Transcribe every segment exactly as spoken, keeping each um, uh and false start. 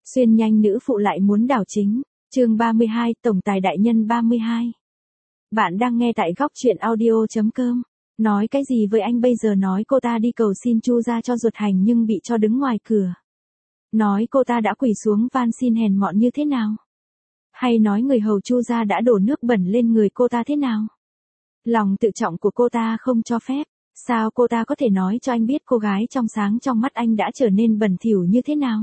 Xuyên nhanh nữ phụ lại muốn đảo chính. Chương ba mươi hai, tổng tài đại nhân ba mươi hai. Bạn đang nghe tại góc truyện audio chấm com. Nói cái gì với anh bây giờ, nói cô ta đi cầu xin Chu gia cho ruột hành nhưng bị cho đứng ngoài cửa. Nói cô ta đã quỳ xuống van xin hèn mọn như thế nào? Hay nói người hầu Chu gia đã đổ nước bẩn lên người cô ta thế nào? Lòng tự trọng của cô ta không cho phép. Sao cô ta có thể nói cho anh biết cô gái trong sáng trong mắt anh đã trở nên bẩn thỉu như thế nào?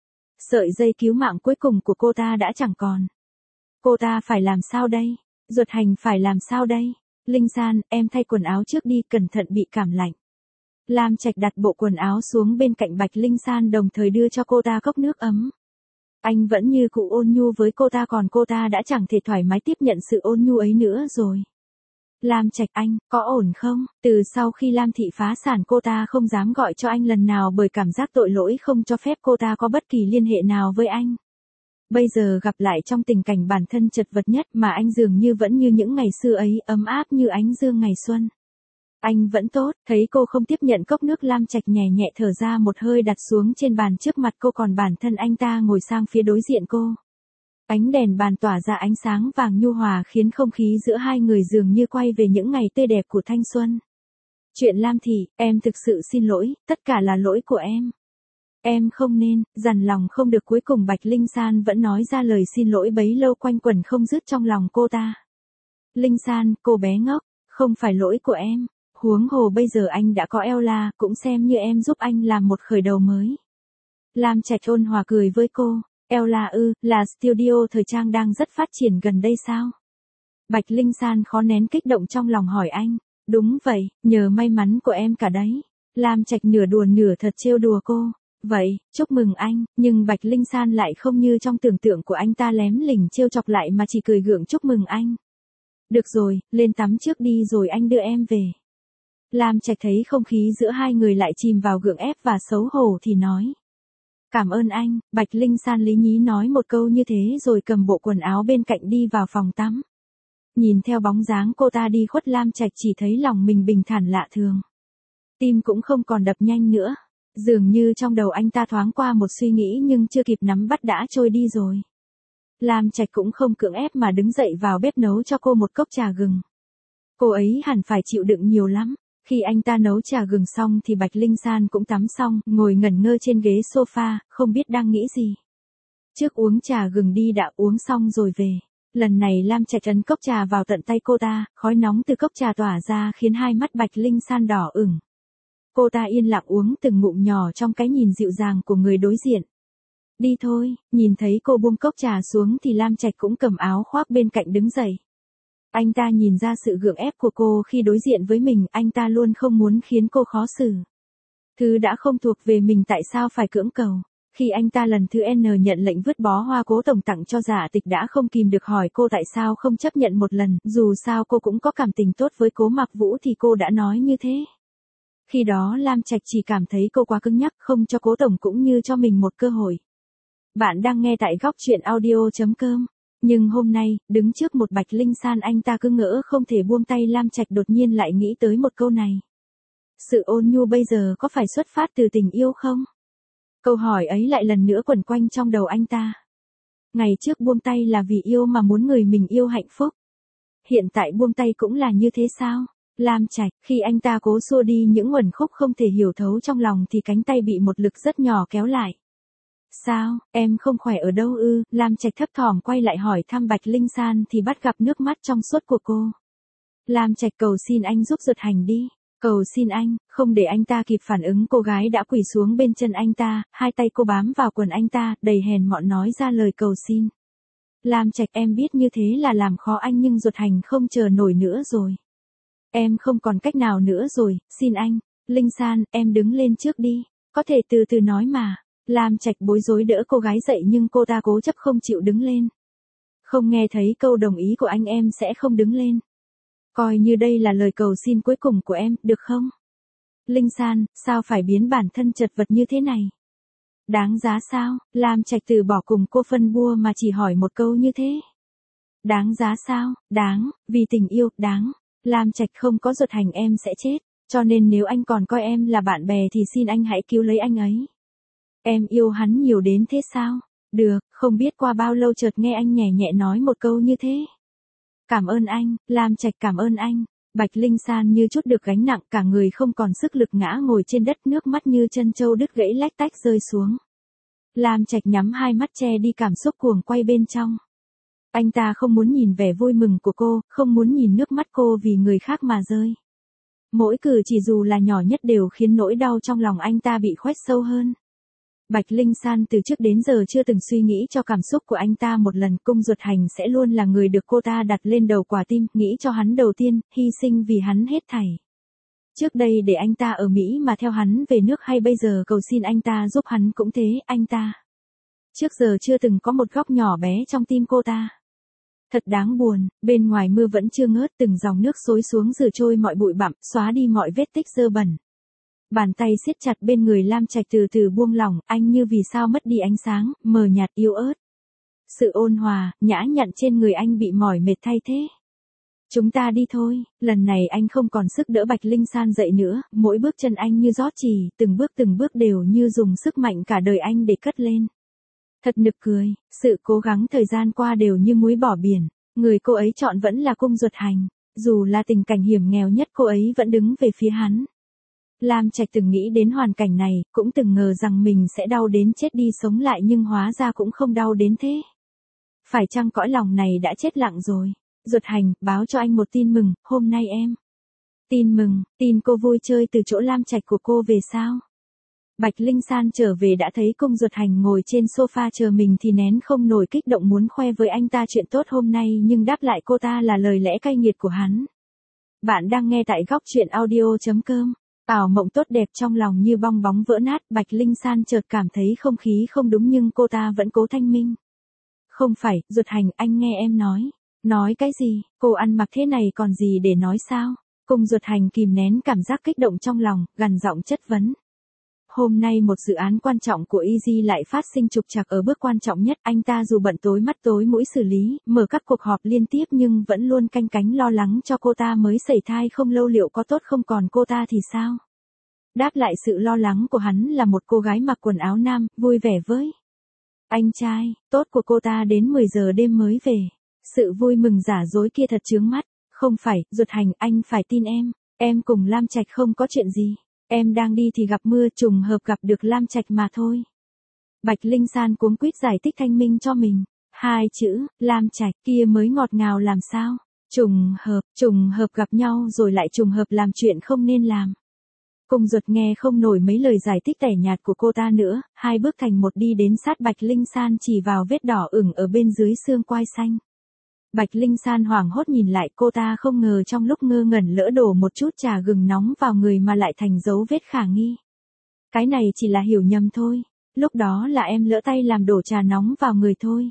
Sợi dây cứu mạng cuối cùng của cô ta đã chẳng còn. Cô ta phải làm sao đây? Ruột hành phải làm sao đây? Linh San, em thay quần áo trước đi, cẩn thận bị cảm lạnh. Lam Trạch đặt bộ quần áo xuống bên cạnh Bạch Linh San, đồng thời đưa cho cô ta cốc nước ấm. Anh vẫn như cụ ôn nhu với cô ta, còn cô ta đã chẳng thể thoải mái tiếp nhận sự ôn nhu ấy nữa rồi. Lam Trạch, anh, có ổn không? Từ sau khi Lam Thị phá sản, cô ta không dám gọi cho anh lần nào bởi cảm giác tội lỗi không cho phép cô ta có bất kỳ liên hệ nào với anh. Bây giờ gặp lại trong tình cảnh bản thân chật vật nhất mà anh dường như vẫn như những ngày xưa ấy, ấm áp như ánh dương ngày xuân. Anh vẫn tốt, thấy cô không tiếp nhận cốc nước, Lam Trạch nhẹ nhẹ thở ra một hơi, đặt xuống trên bàn trước mặt cô, còn bản thân anh ta ngồi sang phía đối diện cô. Ánh đèn bàn tỏa ra ánh sáng vàng nhu hòa khiến không khí giữa hai người dường như quay về những ngày tươi đẹp của thanh xuân. Chuyện Lam Thị, em thực sự xin lỗi, tất cả là lỗi của em. Em không nên, dằn lòng không được, cuối cùng Bạch Linh San vẫn nói ra lời xin lỗi bấy lâu quanh quẩn không dứt trong lòng cô ta. Linh San, cô bé ngốc, không phải lỗi của em. Huống hồ bây giờ anh đã có Ella, cũng xem như em giúp anh làm một khởi đầu mới. Lam Trạch ôn hòa cười với cô. Ella ư, là studio thời trang đang rất phát triển gần đây sao? Bạch Linh San khó nén kích động trong lòng hỏi anh. Đúng vậy, nhờ may mắn của em cả đấy. Lam Trạch nửa đùa nửa thật trêu đùa cô. Vậy, chúc mừng anh, nhưng Bạch Linh San lại không như trong tưởng tượng của anh ta lém lỉnh trêu chọc lại mà chỉ cười gượng chúc mừng anh. Được rồi, lên tắm trước đi rồi anh đưa em về. Lam Trạch thấy không khí giữa hai người lại chìm vào gượng ép và xấu hổ thì nói. Cảm ơn anh, Bạch Linh San lý nhí nói một câu như thế rồi cầm bộ quần áo bên cạnh đi vào phòng tắm. Nhìn theo bóng dáng cô ta đi khuất, Lam Trạch chỉ thấy lòng mình bình thản lạ thường. Tim cũng không còn đập nhanh nữa. Dường như trong đầu anh ta thoáng qua một suy nghĩ nhưng chưa kịp nắm bắt đã trôi đi rồi. Lam Trạch cũng không cưỡng ép mà đứng dậy vào bếp nấu cho cô một cốc trà gừng. Cô ấy hẳn phải chịu đựng nhiều lắm. Khi anh ta nấu trà gừng xong thì Bạch Linh San cũng tắm xong, ngồi ngẩn ngơ trên ghế sofa, không biết đang nghĩ gì. Trước uống trà gừng đi đã, uống xong rồi về. Lần này Lam Trạch ấn cốc trà vào tận tay cô ta, khói nóng từ cốc trà tỏa ra khiến hai mắt Bạch Linh San đỏ ửng. Cô ta yên lặng uống từng ngụm nhỏ trong cái nhìn dịu dàng của người đối diện. Đi thôi, nhìn thấy cô buông cốc trà xuống thì Lam Trạch cũng cầm áo khoác bên cạnh đứng dậy. Anh ta nhìn ra sự gượng ép của cô khi đối diện với mình, anh ta luôn không muốn khiến cô khó xử. Thứ đã không thuộc về mình tại sao phải cưỡng cầu. Khi anh ta lần thứ N nhận lệnh vứt bó hoa Cố Tổng tặng cho Dạ Tịch đã không kìm được hỏi cô tại sao không chấp nhận một lần, dù sao cô cũng có cảm tình tốt với Cố Mặc Vũ thì cô đã nói như thế. Khi đó Lam Trạch chỉ cảm thấy cô quá cứng nhắc, không cho Cố Tổng cũng như cho mình một cơ hội. Bạn đang nghe tại góc truyện audio chấm com. Nhưng hôm nay, đứng trước một Bạch Linh San, anh ta cứ ngỡ không thể buông tay. Lam Trạch đột nhiên lại nghĩ tới một câu này. Sự ôn nhu bây giờ có phải xuất phát từ tình yêu không? Câu hỏi ấy lại lần nữa quẩn quanh trong đầu anh ta. Ngày trước buông tay là vì yêu mà muốn người mình yêu hạnh phúc. Hiện tại buông tay cũng là như thế sao? Lam Trạch, khi anh ta cố xua đi những uẩn khúc không thể hiểu thấu trong lòng thì cánh tay bị một lực rất nhỏ kéo lại. Sao, em không khỏe ở đâu ư? Lam Trạch thấp thỏm quay lại hỏi thăm Bạch Linh San thì bắt gặp nước mắt trong suốt của cô. Lam Trạch, cầu xin anh giúp ruột hành đi. Cầu xin anh, không để anh ta kịp phản ứng, cô gái đã quỳ xuống bên chân anh ta, hai tay cô bám vào quần anh ta, đầy hèn mọn nói ra lời cầu xin. Lam Trạch, em biết như thế là làm khó anh nhưng ruột hành không chờ nổi nữa rồi. Em không còn cách nào nữa rồi, xin anh. Linh San, em đứng lên trước đi, có thể từ từ nói mà. Lam Trạch bối rối đỡ cô gái dậy nhưng cô ta cố chấp không chịu đứng lên. Không nghe thấy câu đồng ý của anh em sẽ không đứng lên. Coi như đây là lời cầu xin cuối cùng của em, được không? Linh San, sao phải biến bản thân chật vật như thế này? Đáng giá sao? Lam Trạch từ bỏ cùng cô phân bua mà chỉ hỏi một câu như thế. Đáng giá sao? Đáng, vì tình yêu, đáng. Lam Trạch, không có ruột hành em sẽ chết, cho nên nếu anh còn coi em là bạn bè thì xin anh hãy cứu lấy anh ấy. Em yêu hắn nhiều đến thế sao? Được, không biết qua bao lâu chợt nghe anh nhẹ nhẹ nói một câu như thế. Cảm ơn anh, Lam Trạch cảm ơn anh. Bạch Linh San như chút được gánh nặng, cả người không còn sức lực ngã ngồi trên đất, nước mắt như chân trâu đứt gãy lách tách rơi xuống. Lam Trạch nhắm hai mắt che đi cảm xúc cuồng quay bên trong. Anh ta không muốn nhìn vẻ vui mừng của cô, không muốn nhìn nước mắt cô vì người khác mà rơi. Mỗi cử chỉ dù là nhỏ nhất đều khiến nỗi đau trong lòng anh ta bị khoét sâu hơn. Bạch Linh San từ trước đến giờ chưa từng suy nghĩ cho cảm xúc của anh ta một lần, Cung Duật Hành sẽ luôn là người được cô ta đặt lên đầu quả tim, nghĩ cho hắn đầu tiên, hy sinh vì hắn hết thảy. Trước đây để anh ta ở Mỹ mà theo hắn về nước, hay bây giờ cầu xin anh ta giúp hắn cũng thế, anh ta trước giờ chưa từng có một góc nhỏ bé trong tim cô ta. Thật đáng buồn, bên ngoài mưa vẫn chưa ngớt, từng dòng nước xối xuống rửa trôi mọi bụi bặm, xóa đi mọi vết tích dơ bẩn. Bàn tay siết chặt bên người Lam Trạch từ từ buông lỏng, anh như vì sao mất đi ánh sáng, mờ nhạt yếu ớt. Sự ôn hòa, nhã nhặn trên người anh bị mỏi mệt thay thế. Chúng ta đi thôi, lần này anh không còn sức đỡ Bạch Linh San dậy nữa, mỗi bước chân anh như rót chì, từng bước từng bước đều như dùng sức mạnh cả đời anh để cất lên. Thật nực cười, sự cố gắng thời gian qua đều như muối bỏ biển, người cô ấy chọn vẫn là Cung Duật Hành, dù là tình cảnh hiểm nghèo nhất cô ấy vẫn đứng về phía hắn. Lam Trạch từng nghĩ đến hoàn cảnh này, cũng từng ngờ rằng mình sẽ đau đến chết đi sống lại, nhưng hóa ra cũng không đau đến thế. Phải chăng cõi lòng này đã chết lặng rồi? Duật Hành, báo cho anh một tin mừng, hôm nay em. Tin mừng, tin cô vui chơi từ chỗ Lam Trạch của cô về sao? Bạch Linh San trở về đã thấy Cung Duật Hành ngồi trên sofa chờ mình thì nén không nổi kích động muốn khoe với anh ta chuyện tốt hôm nay, nhưng đáp lại cô ta là lời lẽ cay nghiệt của hắn. Bạn đang nghe tại góc truyện audio chấm com. Ảo mộng tốt đẹp trong lòng như bong bóng vỡ nát, Bạch Linh San chợt cảm thấy không khí không đúng nhưng cô ta vẫn cố thanh minh. Không phải, Duật Hành, anh nghe em nói. Nói cái gì, cô ăn mặc thế này còn gì để nói sao? Cung Duật Hành kìm nén cảm giác kích động trong lòng, gằn giọng chất vấn. Hôm nay một dự án quan trọng của Easy lại phát sinh trục trặc ở bước quan trọng nhất, anh ta dù bận tối mắt tối mũi xử lý, mở các cuộc họp liên tiếp nhưng vẫn luôn canh cánh lo lắng cho cô ta mới sẩy thai không lâu liệu có tốt không, còn cô ta thì sao? Đáp lại sự lo lắng của hắn là một cô gái mặc quần áo nam, vui vẻ với anh trai, tốt của cô ta đến mười giờ đêm mới về. Sự vui mừng giả dối kia thật chướng mắt. Không phải, Duật Hành, anh phải tin em, em cùng Lam Trạch không có chuyện gì. Em đang đi thì gặp mưa, trùng hợp gặp được Lam Trạch mà thôi. Bạch Linh San cuống quýt giải thích thanh minh cho mình. Hai chữ, Lam Trạch kia mới ngọt ngào làm sao? Trùng hợp, trùng hợp gặp nhau rồi lại trùng hợp làm chuyện không nên làm. Cung Duật nghe không nổi mấy lời giải thích tẻ nhạt của cô ta nữa, hai bước thành một đi đến sát Bạch Linh San chỉ vào vết đỏ ửng ở bên dưới xương quai xanh. Bạch Linh San hoảng hốt nhìn lại, cô ta không ngờ trong lúc ngơ ngẩn lỡ đổ một chút trà gừng nóng vào người mà lại thành dấu vết khả nghi. Cái này chỉ là hiểu nhầm thôi, lúc đó là em lỡ tay làm đổ trà nóng vào người thôi.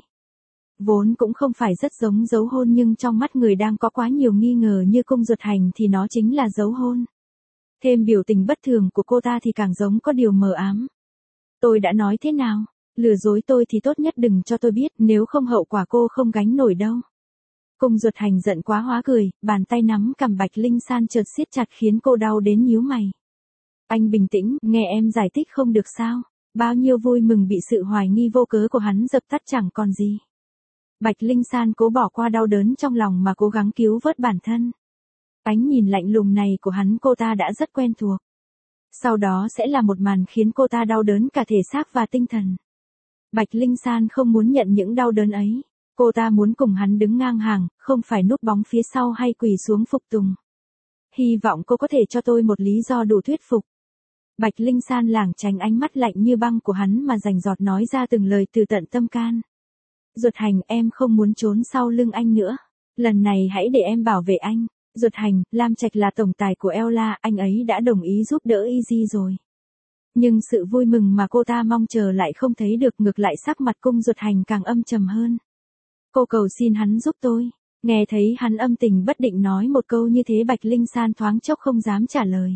Vốn cũng không phải rất giống dấu hôn nhưng trong mắt người đang có quá nhiều nghi ngờ như Cung Duật Hành thì nó chính là dấu hôn. Thêm biểu tình bất thường của cô ta thì càng giống có điều mờ ám. Tôi đã nói thế nào, lừa dối tôi thì tốt nhất đừng cho tôi biết, nếu không hậu quả cô không gánh nổi đâu. Cung Duật Hành giận quá hóa cười, bàn tay nắm cằm Bạch Linh San chợt siết chặt khiến cô đau đến nhíu mày. Anh bình tĩnh, nghe em giải thích không được sao? Bao nhiêu vui mừng bị sự hoài nghi vô cớ của hắn dập tắt chẳng còn gì. Bạch Linh San cố bỏ qua đau đớn trong lòng mà cố gắng cứu vớt bản thân. Ánh nhìn lạnh lùng này của hắn cô ta đã rất quen thuộc. Sau đó sẽ là một màn khiến cô ta đau đớn cả thể xác và tinh thần. Bạch Linh San không muốn nhận những đau đớn ấy. Cô ta muốn cùng hắn đứng ngang hàng, không phải núp bóng phía sau hay quỳ xuống phục tùng. Hy vọng cô có thể cho tôi một lý do đủ thuyết phục. Bạch Linh San lảng tránh ánh mắt lạnh như băng của hắn mà rành rọt nói ra từng lời từ tận tâm can. Duật Hành, em không muốn trốn sau lưng anh nữa. Lần này hãy để em bảo vệ anh. Duật Hành, Lam Trạch là tổng tài của Ella, anh ấy đã đồng ý giúp đỡ Easy rồi. Nhưng sự vui mừng mà cô ta mong chờ lại không thấy được, ngược lại sắc mặt Cung Duật Hành càng âm trầm hơn. Cô cầu xin hắn giúp tôi. Nghe thấy hắn âm tình bất định nói một câu như thế, Bạch Linh San thoáng chốc không dám trả lời.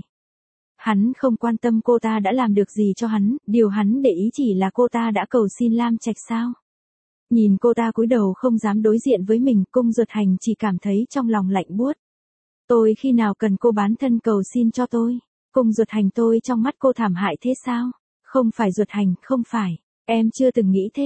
Hắn không quan tâm cô ta đã làm được gì cho hắn, điều hắn để ý chỉ là cô ta đã cầu xin Lam Trạch sao. Nhìn cô ta cúi đầu không dám đối diện với mình, Cung Duật Hành chỉ cảm thấy trong lòng lạnh buốt. Tôi khi nào cần cô bán thân cầu xin cho tôi? Cung Duật Hành, tôi trong mắt cô thảm hại thế sao? Không phải Duật Hành, không phải. Em chưa từng nghĩ thế.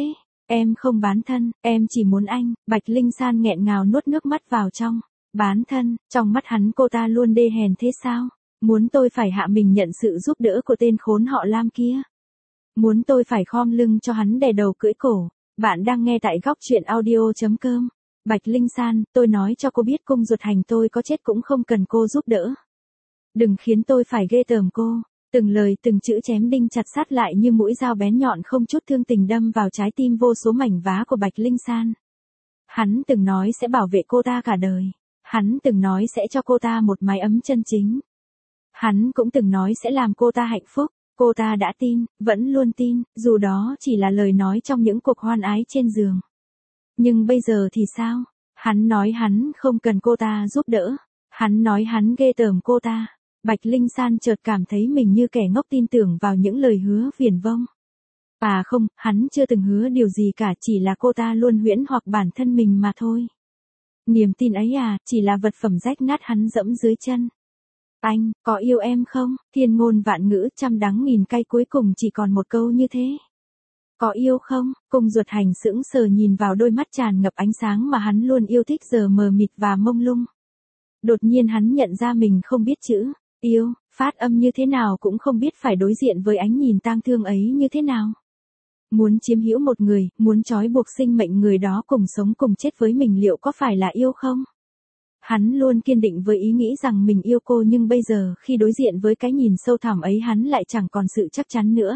Em không bán thân, em chỉ muốn anh. Bạch Linh San nghẹn ngào nuốt nước mắt vào trong. Bán thân, trong mắt hắn cô ta luôn đê hèn thế sao? Muốn tôi phải hạ mình nhận sự giúp đỡ của tên khốn họ Lam kia. Muốn tôi phải khom lưng cho hắn đè đầu cưỡi cổ. Bạn đang nghe tại góc truyện audio.com. Bạch Linh San, tôi nói cho cô biết cung ruột hành tôi có chết cũng không cần cô giúp đỡ. Đừng khiến tôi phải ghê tởm cô. Từng lời từng chữ chém đinh chặt sắt lại như mũi dao bén nhọn không chút thương tình đâm vào trái tim vô số mảnh vá của Bạch Linh San. Hắn từng nói sẽ bảo vệ cô ta cả đời. Hắn từng nói sẽ cho cô ta một mái ấm chân chính. Hắn cũng từng nói sẽ làm cô ta hạnh phúc. Cô ta đã tin, vẫn luôn tin, dù đó chỉ là lời nói trong những cuộc hoan ái trên giường. Nhưng bây giờ thì sao? Hắn nói hắn không cần cô ta giúp đỡ. Hắn nói hắn ghê tởm cô ta. Bạch Linh San chợt cảm thấy mình như kẻ ngốc tin tưởng vào những lời hứa viển vông. À không, hắn chưa từng hứa điều gì cả, chỉ là cô ta luôn huyễn hoặc bản thân mình mà thôi. Niềm tin ấy à, chỉ là vật phẩm rách nát hắn dẫm dưới chân. Anh, có yêu em không? Thiên ngôn vạn ngữ trăm đắng nghìn cay cuối cùng chỉ còn một câu như thế. Có yêu không? Cung ruột hành sững sờ nhìn vào đôi mắt tràn ngập ánh sáng mà hắn luôn yêu thích giờ mờ mịt và mông lung. Đột nhiên hắn nhận ra mình không biết chữ yêu, phát âm như thế nào cũng không biết phải đối diện với ánh nhìn tang thương ấy như thế nào. Muốn chiếm hữu một người, muốn trói buộc sinh mệnh người đó cùng sống cùng chết với mình liệu có phải là yêu không? Hắn luôn kiên định với ý nghĩ rằng mình yêu cô nhưng bây giờ khi đối diện với cái nhìn sâu thẳm ấy hắn lại chẳng còn sự chắc chắn nữa.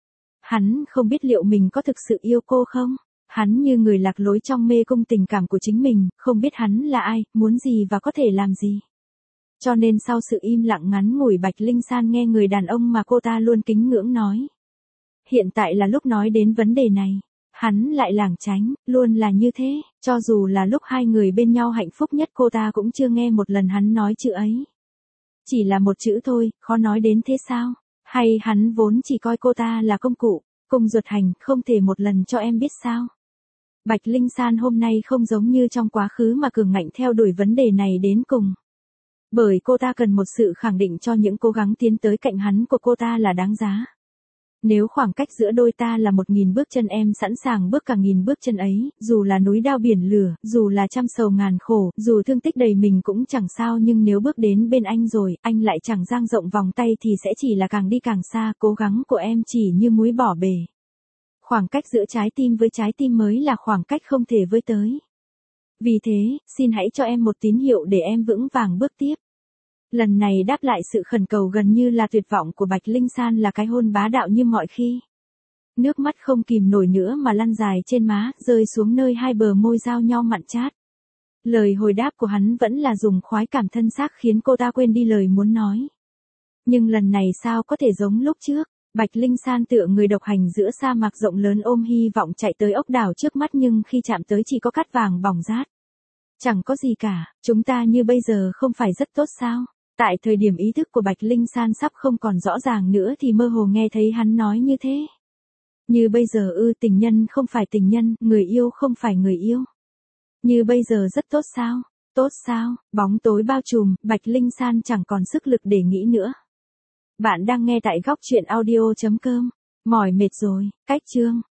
Hắn không biết liệu mình có thực sự yêu cô không? Hắn như người lạc lối trong mê cung tình cảm của chính mình, không biết hắn là ai, muốn gì và có thể làm gì. Cho nên sau sự im lặng ngắn ngủi Bạch Linh San nghe người đàn ông mà cô ta luôn kính ngưỡng nói. Hiện tại là lúc nói đến vấn đề này. Hắn lại lảng tránh, luôn là như thế, cho dù là lúc hai người bên nhau hạnh phúc nhất cô ta cũng chưa nghe một lần hắn nói chữ ấy. Chỉ là một chữ thôi, khó nói đến thế sao? Hay hắn vốn chỉ coi cô ta là công cụ, cung ruột hành, không thể một lần cho em biết sao? Bạch Linh San hôm nay không giống như trong quá khứ mà cường ngạnh theo đuổi vấn đề này đến cùng. Bởi cô ta cần một sự khẳng định cho những cố gắng tiến tới cạnh hắn của cô ta là đáng giá. Nếu khoảng cách giữa đôi ta là một nghìn bước chân em sẵn sàng bước cả nghìn bước chân ấy, dù là núi đao biển lửa, dù là trăm sầu ngàn khổ, dù thương tích đầy mình cũng chẳng sao nhưng nếu bước đến bên anh rồi, anh lại chẳng dang rộng vòng tay thì sẽ chỉ là càng đi càng xa, cố gắng của em chỉ như muối bỏ bể. Khoảng cách giữa trái tim với trái tim mới là khoảng cách không thể với tới. Vì thế, xin hãy cho em một tín hiệu để em vững vàng bước tiếp. Lần này đáp lại sự khẩn cầu gần như là tuyệt vọng của Bạch Linh San là cái hôn bá đạo như mọi khi. Nước mắt không kìm nổi nữa mà lăn dài trên má, rơi xuống nơi hai bờ môi giao nhau mặn chát. Lời hồi đáp của hắn vẫn là dùng khoái cảm thân xác khiến cô ta quên đi lời muốn nói. Nhưng lần này sao có thể giống lúc trước, Bạch Linh San tựa người độc hành giữa sa mạc rộng lớn ôm hy vọng chạy tới ốc đảo trước mắt nhưng khi chạm tới chỉ có cát vàng bỏng rát. Chẳng có gì cả, chúng ta như bây giờ không phải rất tốt sao? Tại thời điểm ý thức của Bạch Linh San sắp không còn rõ ràng nữa thì mơ hồ nghe thấy hắn nói như thế. Như bây giờ ư, tình nhân không phải tình nhân, người yêu không phải người yêu. Như bây giờ rất tốt sao? Tốt sao? Bóng tối bao trùm, Bạch Linh San chẳng còn sức lực để nghĩ nữa. Bạn đang nghe tại góc truyện audio chấm com. Mỏi mệt rồi, cách chương.